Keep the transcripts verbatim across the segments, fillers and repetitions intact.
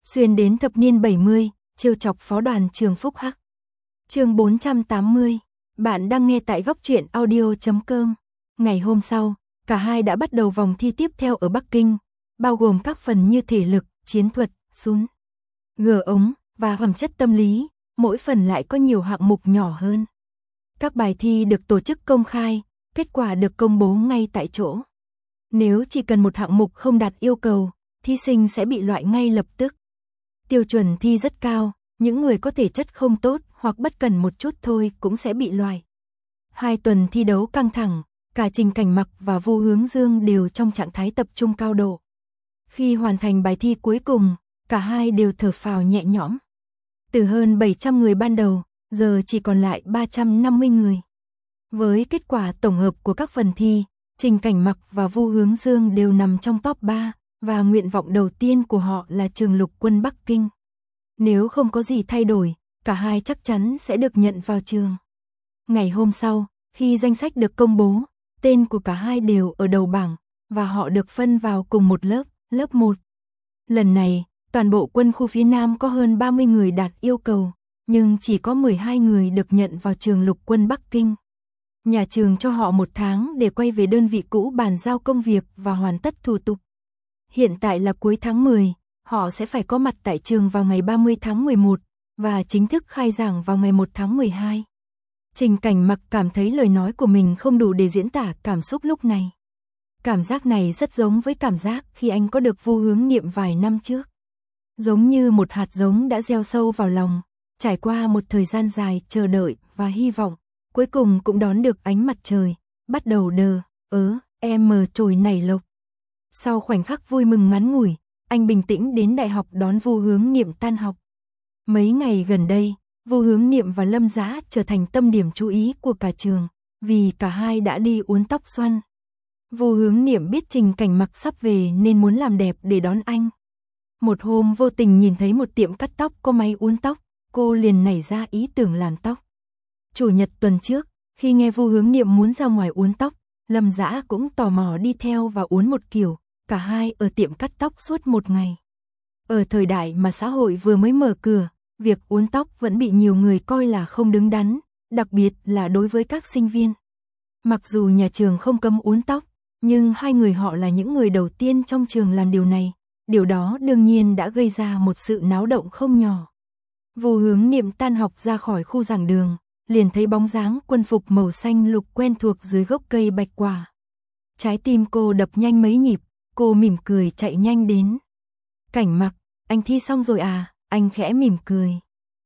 xuyên đến thập niên bảy mươi, trêu chọc phó đoàn trường Phúc Hắc. Chương bốn trăm tám mươi, bạn đang nghe tại góc truyện audio chấm com. Ngày hôm sau, cả hai đã bắt đầu vòng thi tiếp theo ở Bắc Kinh, bao gồm các phần như thể lực, chiến thuật, súng, gờ ống và phẩm chất tâm lý, mỗi phần lại có nhiều hạng mục nhỏ hơn. Các bài thi được tổ chức công khai, kết quả được công bố ngay tại chỗ. Nếu chỉ cần một hạng mục không đạt yêu cầu, thí sinh sẽ bị loại ngay lập tức. Tiêu chuẩn thi rất cao, những người có thể chất không tốt hoặc bất cần một chút thôi cũng sẽ bị loại. Hai tuần thi đấu căng thẳng, cả Trình Cảnh Mặc và Vu Hướng Dương đều trong trạng thái tập trung cao độ. Khi hoàn thành bài thi cuối cùng, cả hai đều thở phào nhẹ nhõm. Từ hơn bảy trăm người ban đầu, giờ chỉ còn lại ba trăm năm mươi người. Với kết quả tổng hợp của các phần thi, Trình Cảnh Mặc và Vu Hướng Dương đều nằm trong top ba, và nguyện vọng đầu tiên của họ là trường Lục quân Bắc Kinh. Nếu không có gì thay đổi, cả hai chắc chắn sẽ được nhận vào trường. Ngày hôm sau, khi danh sách được công bố, tên của cả hai đều ở đầu bảng, và họ được phân vào cùng một lớp, lớp một. Lần này, toàn bộ quân khu phía Nam có hơn ba mươi người đạt yêu cầu, nhưng chỉ có mười hai người được nhận vào trường Lục quân Bắc Kinh. Nhà trường cho họ một tháng để quay về đơn vị cũ bàn giao công việc và hoàn tất thủ tục. Hiện tại là cuối tháng mười, họ sẽ phải có mặt tại trường vào ngày ba mươi tháng mười một, và chính thức khai giảng vào ngày một tháng mười hai. Trình Cảnh Mặc cảm thấy lời nói của mình không đủ để diễn tả cảm xúc lúc này. Cảm giác này rất giống với cảm giác khi anh có được Vu Hướng Niệm vài năm trước. Giống như một hạt giống đã gieo sâu vào lòng, trải qua một thời gian dài chờ đợi và hy vọng, cuối cùng cũng đón được ánh mặt trời, bắt đầu đờ, ớ, em mờ trồi nảy lộc. Sau khoảnh khắc vui mừng ngắn ngủi, anh bình tĩnh đến đại học đón Vu Hướng Niệm tan học. Mấy ngày gần đây, Vu Hướng Niệm và Lâm Dã trở thành tâm điểm chú ý của cả trường, vì cả hai đã đi uốn tóc xoăn. Vu Hướng Niệm biết Trình Cảnh Mặc sắp về nên muốn làm đẹp để đón anh. Một hôm vô tình nhìn thấy một tiệm cắt tóc có máy uốn tóc, cô liền nảy ra ý tưởng làm tóc. Chủ nhật tuần trước, khi nghe Vu Hướng Niệm muốn ra ngoài uốn tóc, Lâm Dã cũng tò mò đi theo và uốn một kiểu, cả hai ở tiệm cắt tóc suốt một ngày. Ở thời đại mà xã hội vừa mới mở cửa, việc uốn tóc vẫn bị nhiều người coi là không đứng đắn, đặc biệt là đối với các sinh viên. Mặc dù nhà trường không cấm uốn tóc, nhưng hai người họ là những người đầu tiên trong trường làm điều này. Điều đó đương nhiên đã gây ra một sự náo động không nhỏ. Vu Hướng Niệm tan học ra khỏi khu giảng đường, liền thấy bóng dáng quân phục màu xanh lục quen thuộc dưới gốc cây bạch quả. Trái tim cô đập nhanh mấy nhịp, cô mỉm cười chạy nhanh đến. Cảnh Mặc, anh thi xong rồi à? Anh khẽ mỉm cười.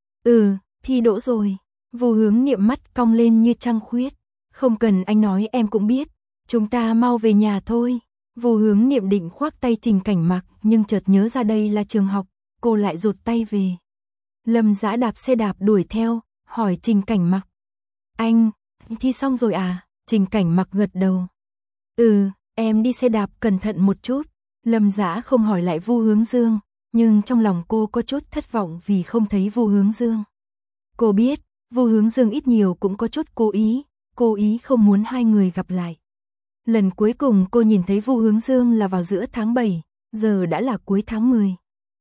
Ừ, thi đỗ rồi. Vu Hướng Niệm mắt cong lên như trăng khuyết. Không cần anh nói em cũng biết. Chúng ta mau về nhà thôi. Vu Hướng Niệm định khoác tay Trình Cảnh Mặc, nhưng chợt nhớ ra đây là trường học, cô lại rụt tay về. Lâm Dã đạp xe đạp đuổi theo, hỏi Trình Cảnh Mặc. Anh, thi xong rồi à? Trình Cảnh Mặc gật đầu. Ừ, em đi xe đạp cẩn thận một chút. Lâm Dã không hỏi lại Vu Hướng Dương, nhưng trong lòng cô có chút thất vọng vì không thấy Vu Hướng Dương. Cô biết, Vu Hướng Dương ít nhiều cũng có chút cố ý, cố ý không muốn hai người gặp lại. Lần cuối cùng cô nhìn thấy Vu Hướng Dương là vào giữa tháng bảy, giờ đã là cuối tháng mười.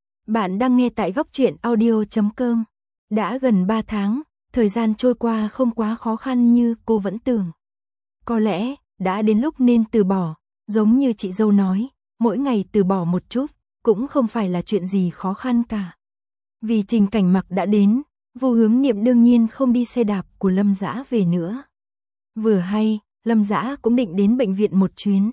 Bạn đang nghe tại góc truyện audio chấm com. Đã gần ba tháng, thời gian trôi qua không quá khó khăn như cô vẫn tưởng. Có lẽ, đã đến lúc nên từ bỏ, giống như chị dâu nói, mỗi ngày từ bỏ một chút, cũng không phải là chuyện gì khó khăn cả. Vì Trình Cảnh Mặc đã đến, Vu Hướng Niệm đương nhiên không đi xe đạp của Lâm Dã về nữa. Vừa hay, Lâm Dã cũng định đến bệnh viện một chuyến.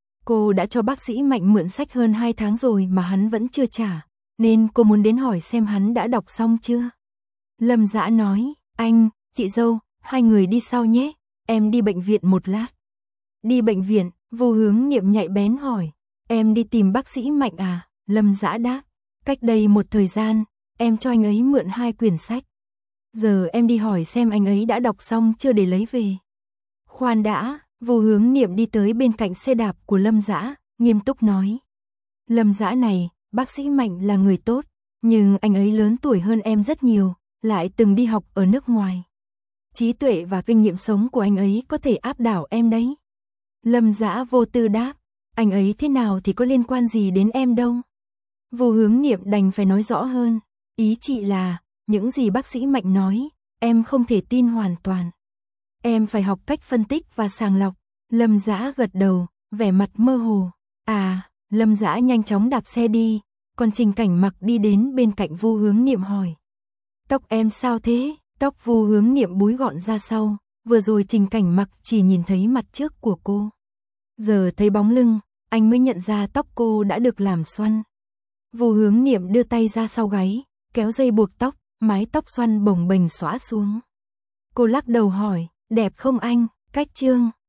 Cô đã cho bác sĩ Mạnh mượn sách hơn hai tháng rồi mà hắn vẫn chưa trả, nên cô muốn đến hỏi xem hắn đã đọc xong chưa. Lâm Dã nói, anh, chị dâu, hai người đi sau nhé, em đi bệnh viện một lát. Đi bệnh viện, Vu Hướng Niệm nhạy bén hỏi, em đi tìm bác sĩ Mạnh à? Lâm Dã đáp, cách đây một thời gian, em cho anh ấy mượn hai quyển sách. Giờ em đi hỏi xem anh ấy đã đọc xong chưa để lấy về. Khoan đã, Vu Hướng Niệm đi tới bên cạnh xe đạp của Lâm Dã, nghiêm túc nói. Lâm Dã này, bác sĩ Mạnh là người tốt, nhưng anh ấy lớn tuổi hơn em rất nhiều, lại từng đi học ở nước ngoài. Trí tuệ và kinh nghiệm sống của anh ấy có thể áp đảo em đấy. Lâm Dã vô tư đáp, anh ấy thế nào thì có liên quan gì đến em đâu. Vô Hướng Niệm đành phải nói rõ hơn. Ý chị là, những gì bác sĩ Mạnh nói, em không thể tin hoàn toàn. Em phải học cách phân tích và sàng lọc. Lâm Dã gật đầu, vẻ mặt mơ hồ. À, Lâm Dã nhanh chóng đạp xe đi, còn Trình Cảnh Mặc đi đến bên cạnh Vô Hướng Niệm hỏi. Tóc em sao thế? Tóc Vô Hướng Niệm búi gọn ra sau, vừa rồi Trình Cảnh Mặc chỉ nhìn thấy mặt trước của cô. Giờ thấy bóng lưng, anh mới nhận ra tóc cô đã được làm xoăn. Vô Hướng Niệm đưa tay ra sau gáy, kéo dây buộc tóc, mái tóc xoăn bồng bềnh xõa xuống. Cô lắc đầu hỏi, đẹp không anh? Cách Trương